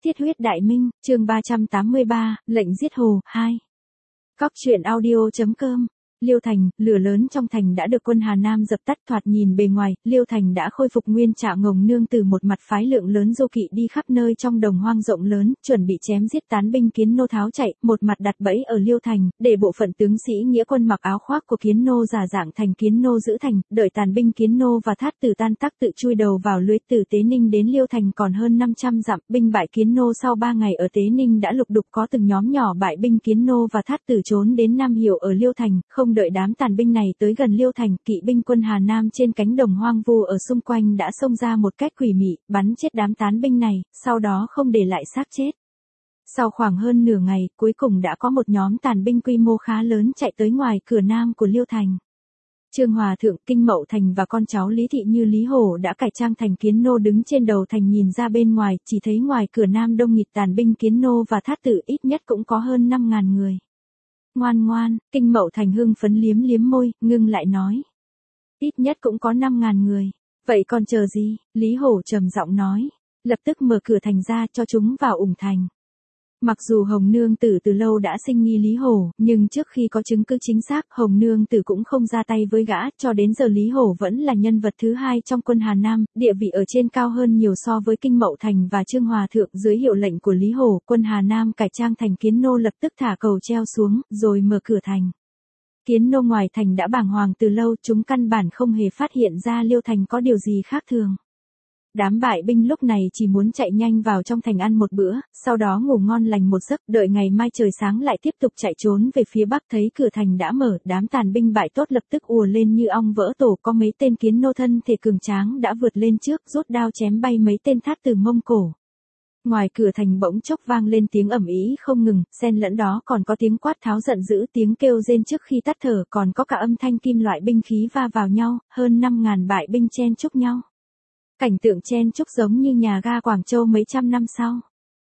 Thiết huyết đại minh, chương 383, lệnh giết hồ, 2. Cóc truyện audio.com. Liêu Thành, lửa lớn trong thành đã được quân Hà Nam dập tắt. Thoạt nhìn bề ngoài, Liêu Thành đã khôi phục nguyên trạng. Ngồng Nương từ một mặt phái lượng lớn du kỵ đi khắp nơi trong đồng hoang rộng lớn, chuẩn bị chém giết tán binh Kiến Nô tháo chạy, một mặt đặt bẫy ở Liêu Thành, để bộ phận tướng sĩ nghĩa quân mặc áo khoác của Kiến Nô giả dạng thành Kiến Nô giữ thành, đợi tàn binh Kiến Nô và Thát Tử tan tác tự chui đầu vào lưới. Từ Tế Ninh đến Liêu Thành còn hơn 500 dặm, binh bại Kiến Nô sau 3 ngày ở Tế Ninh đã lục đục có từng nhóm nhỏ bại binh Kiến Nô và Thát Tử trốn đến Nam Hiểu ở Liêu Thành. Không đợi đám tàn binh này tới gần Liêu Thành, kỵ binh quân Hà Nam trên cánh đồng hoang vu ở xung quanh đã xông ra một cách quỷ mị, bắn chết đám tán binh này, sau đó không để lại xác chết. Sau khoảng hơn nửa ngày, cuối cùng đã có một nhóm tàn binh quy mô khá lớn chạy tới ngoài cửa nam của Liêu Thành. Trương Hòa Thượng, Kinh Mậu Thành và con cháu Lý Thị như Lý Hổ đã cải trang thành Kiến Nô đứng trên đầu thành nhìn ra bên ngoài, chỉ thấy ngoài cửa nam đông nghịt tàn binh Kiến Nô và Thát Tử, ít nhất cũng có hơn 5.000 người. Ngoan ngoan, Kinh Mậu Thành hưng phấn liếm liếm môi, ngưng lại nói. Ít nhất cũng có 5.000 người. Vậy còn chờ gì? Lý Hổ trầm giọng nói. Lập tức mở cửa thành ra cho chúng vào ủng thành. Mặc dù Hồng Nương Tử từ lâu đã sinh nghi Lý Hổ, nhưng trước khi có chứng cứ chính xác, Hồng Nương Tử cũng không ra tay với gã, cho đến giờ Lý Hổ vẫn là nhân vật thứ hai trong quân Hà Nam, địa vị ở trên cao hơn nhiều so với Kinh Mậu Thành và Trương Hòa Thượng. Dưới hiệu lệnh của Lý Hổ, quân Hà Nam cải trang thành Kiến Nô lập tức thả cầu treo xuống, rồi mở cửa thành. Kiến Nô ngoài thành đã bàng hoàng từ lâu, chúng căn bản không hề phát hiện ra Liêu Thành có điều gì khác thường. Đám bại binh lúc này chỉ muốn chạy nhanh vào trong thành ăn một bữa, sau đó ngủ ngon lành một giấc, đợi ngày mai trời sáng lại tiếp tục chạy trốn về phía bắc. Thấy cửa thành đã mở, đám tàn binh bại tốt lập tức ùa lên như ong vỡ tổ. Có mấy tên Kiến Nô thân thể cường tráng đã vượt lên trước, rút đao chém bay mấy tên Thát Tử Mông Cổ. Ngoài cửa thành bỗng chốc vang lên tiếng ầm ĩ không ngừng, xen lẫn đó còn có tiếng quát tháo giận dữ, tiếng kêu rên trước khi tắt thở, còn có cả âm thanh kim loại binh khí va vào nhau, hơn 5.000 bại binh chen chúc nhau. Cảnh tượng chen chúc giống như nhà ga Quảng Châu mấy trăm năm sau.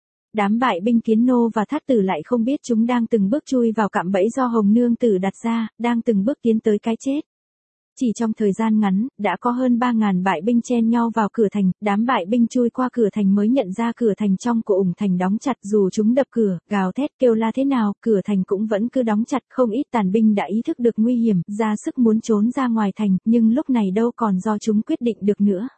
Đám bại binh Kiến Nô và Thát Tử lại không biết chúng đang từng bước chui vào cạm bẫy do Hồng Nương Tử đặt ra, đang từng bước tiến tới cái chết. Chỉ trong thời gian ngắn, đã có hơn 3.000 bại binh chen nhau vào cửa thành. Đám bại binh chui qua cửa thành mới nhận ra cửa thành trong của ủng thành đóng chặt. Dù chúng đập cửa, gào thét kêu la thế nào, cửa thành cũng vẫn cứ đóng chặt. Không ít tàn binh đã ý thức được nguy hiểm, ra sức muốn trốn ra ngoài thành, nhưng lúc này đâu còn do chúng quyết định được nữa.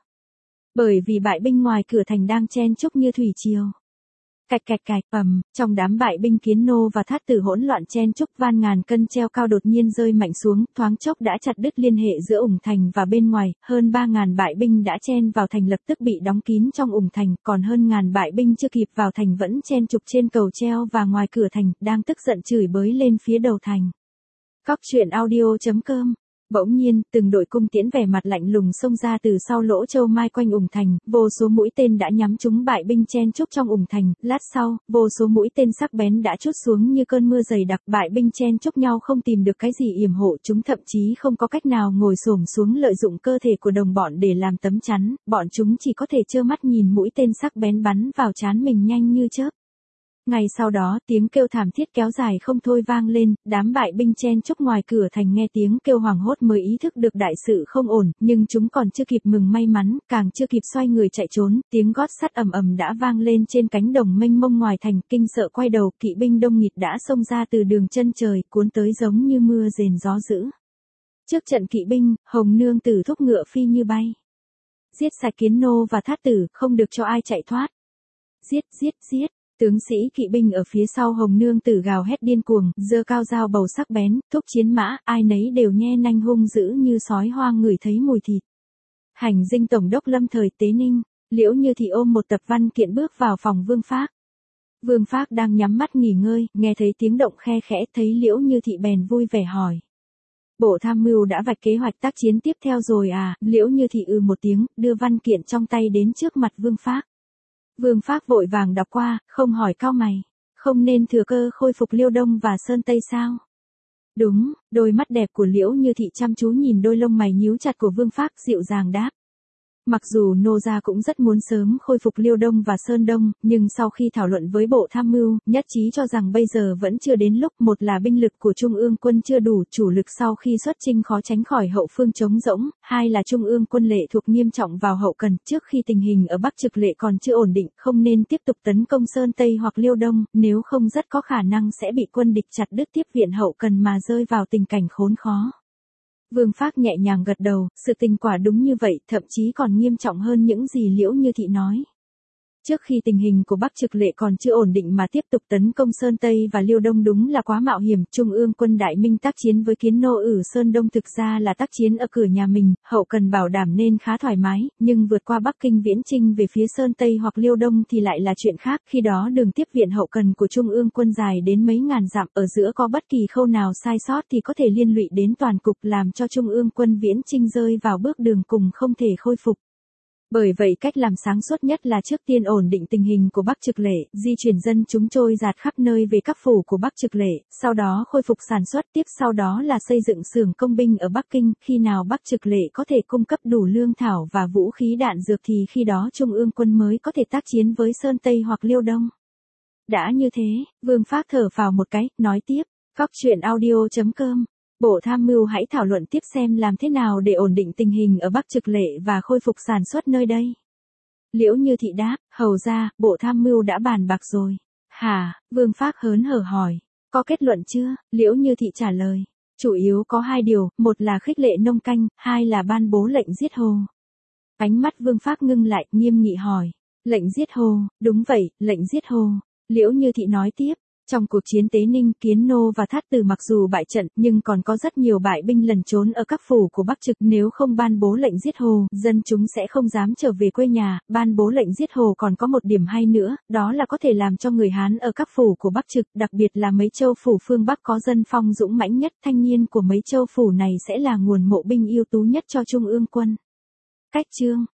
Bởi vì bại binh ngoài cửa thành đang chen chúc như thủy triều. Cạch cạch cạch, trong đám bại binh Kiến Nô và Thát Tử hỗn loạn chen chúc, van ngàn cân treo cao đột nhiên rơi mạnh xuống, thoáng chốc đã chặt đứt liên hệ giữa ủng thành và bên ngoài. Hơn 3.000 bại binh đã chen vào thành lập tức bị đóng kín trong ủng thành, còn hơn ngàn bại binh chưa kịp vào thành vẫn chen chúc trên cầu treo và ngoài cửa thành, đang tức giận chửi bới lên phía đầu thành. Cóc truyện audio.com. Bỗng nhiên, từng đội cung tiễn vẻ mặt lạnh lùng xông ra từ sau lỗ châu mai quanh ủng thành, vô số mũi tên đã nhắm trúng bại binh chen chúc trong ủng thành. Lát sau, vô số mũi tên sắc bén đã trút xuống như cơn mưa dày đặc. Bại binh chen chúc nhau không tìm được cái gì yểm hộ, chúng thậm chí không có cách nào ngồi xổm xuống lợi dụng cơ thể của đồng bọn để làm tấm chắn, bọn chúng chỉ có thể trơ mắt nhìn mũi tên sắc bén bắn vào trán mình nhanh như chớp. Ngay sau đó, tiếng kêu thảm thiết kéo dài không thôi vang lên, đám bại binh chen chúc ngoài cửa thành nghe tiếng kêu hoảng hốt mới ý thức được đại sự không ổn, nhưng chúng còn chưa kịp mừng may mắn, càng chưa kịp xoay người chạy trốn, tiếng gót sắt ầm ầm đã vang lên trên cánh đồng mênh mông ngoài thành. Kinh sợ quay đầu, kỵ binh đông nghịt đã xông ra từ đường chân trời, cuốn tới giống như mưa rền gió dữ. Trước trận kỵ binh, Hồng Nương Tử thúc ngựa phi như bay. Giết sạch Kiến Nô và Thát Tử, không được cho ai chạy thoát. Giết, giết, giết. Tướng sĩ kỵ binh ở phía sau Hồng Nương Tử gào hét điên cuồng, giơ cao dao bầu sắc bén, thúc chiến mã, ai nấy đều nhe nanh hung dữ như sói hoang ngửi thấy mùi thịt. Hành dinh tổng đốc lâm thời Tế Ninh, Liễu Như Thị ôm một tập văn kiện bước vào phòng Vương Phác. Vương Phác đang nhắm mắt nghỉ ngơi, nghe thấy tiếng động khe khẽ, thấy Liễu Như Thị bèn vui vẻ hỏi. Bộ tham mưu đã vạch kế hoạch tác chiến tiếp theo rồi à? Liễu Như Thị một tiếng, đưa văn kiện trong tay đến trước mặt Vương Phác. Vương Phác vội vàng đọc qua, không hỏi cau mày. Không nên thừa cơ khôi phục Liêu Đông và Sơn Tây sao? Đúng, đôi mắt đẹp của Liễu Như Thị chăm chú nhìn đôi lông mày nhíu chặt của Vương Phác, dịu dàng đáp. Mặc dù Nô gia cũng rất muốn sớm khôi phục Liêu Đông và Sơn Đông, nhưng sau khi thảo luận với Bộ Tham mưu, nhất trí cho rằng bây giờ vẫn chưa đến lúc, một là binh lực của Trung ương quân chưa đủ, chủ lực sau khi xuất chinh khó tránh khỏi hậu phương trống rỗng, hai là Trung ương quân lệ thuộc nghiêm trọng vào hậu cần, trước khi tình hình ở Bắc Trực Lệ còn chưa ổn định, không nên tiếp tục tấn công Sơn Tây hoặc Liêu Đông, nếu không rất có khả năng sẽ bị quân địch chặt đứt tiếp viện hậu cần mà rơi vào tình cảnh khốn khó. Vương Phác nhẹ nhàng gật đầu, sự tình quả đúng như vậy, thậm chí còn nghiêm trọng hơn những gì Liễu Như Thị nói. Trước khi tình hình của Bắc Trực Lệ còn chưa ổn định mà tiếp tục tấn công Sơn Tây và Liêu Đông đúng là quá mạo hiểm, Trung ương quân Đại Minh tác chiến với Kiến Nô ở Sơn Đông thực ra là tác chiến ở cửa nhà mình, hậu cần bảo đảm nên khá thoải mái, nhưng vượt qua Bắc Kinh viễn chinh về phía Sơn Tây hoặc Liêu Đông thì lại là chuyện khác, khi đó đường tiếp viện hậu cần của Trung ương quân dài đến mấy ngàn dặm, ở giữa có bất kỳ khâu nào sai sót thì có thể liên lụy đến toàn cục, làm cho Trung ương quân viễn chinh rơi vào bước đường cùng không thể khôi phục. Bởi vậy cách làm sáng suốt nhất là trước tiên ổn định tình hình của Bắc Trực Lệ, di chuyển dân chúng trôi dạt khắp nơi về các phủ của Bắc Trực Lệ, sau đó khôi phục sản xuất, tiếp sau đó là xây dựng xưởng công binh ở Bắc Kinh, khi nào Bắc Trực Lệ có thể cung cấp đủ lương thảo và vũ khí đạn dược thì khi đó Trung ương quân mới có thể tác chiến với Sơn Tây hoặc Liêu Đông. Đã như thế, Vương Phác thở phào một cái, nói tiếp, cóc.audio.com. Bộ Tham mưu hãy thảo luận tiếp xem làm thế nào để ổn định tình hình ở Bắc Trực Lệ và khôi phục sản xuất nơi đây. Liễu Như Thị đáp, hầu ra, Bộ Tham mưu đã bàn bạc rồi. Hả? Vương Phác hớn hở hỏi. Có kết luận chưa? Liễu Như Thị trả lời. Chủ yếu có hai điều, một là khích lệ nông canh, hai là ban bố lệnh giết hồ. Ánh mắt Vương Phác ngưng lại, nghiêm nghị hỏi. Lệnh giết hồ, đúng vậy, lệnh giết hồ. Liễu Như Thị nói tiếp. Trong cuộc chiến Tế Ninh, Kiến Nô và Thát Tử mặc dù bại trận, nhưng còn có rất nhiều bại binh lẩn trốn ở các phủ của Bắc Trực, nếu không ban bố lệnh giết hồ, dân chúng sẽ không dám trở về quê nhà, ban bố lệnh giết hồ còn có một điểm hay nữa, đó là có thể làm cho người Hán ở các phủ của Bắc Trực, đặc biệt là mấy châu phủ phương Bắc có dân phong dũng mãnh nhất, thanh niên của mấy châu phủ này sẽ là nguồn mộ binh ưu tú nhất cho Trung ương quân. Cách chương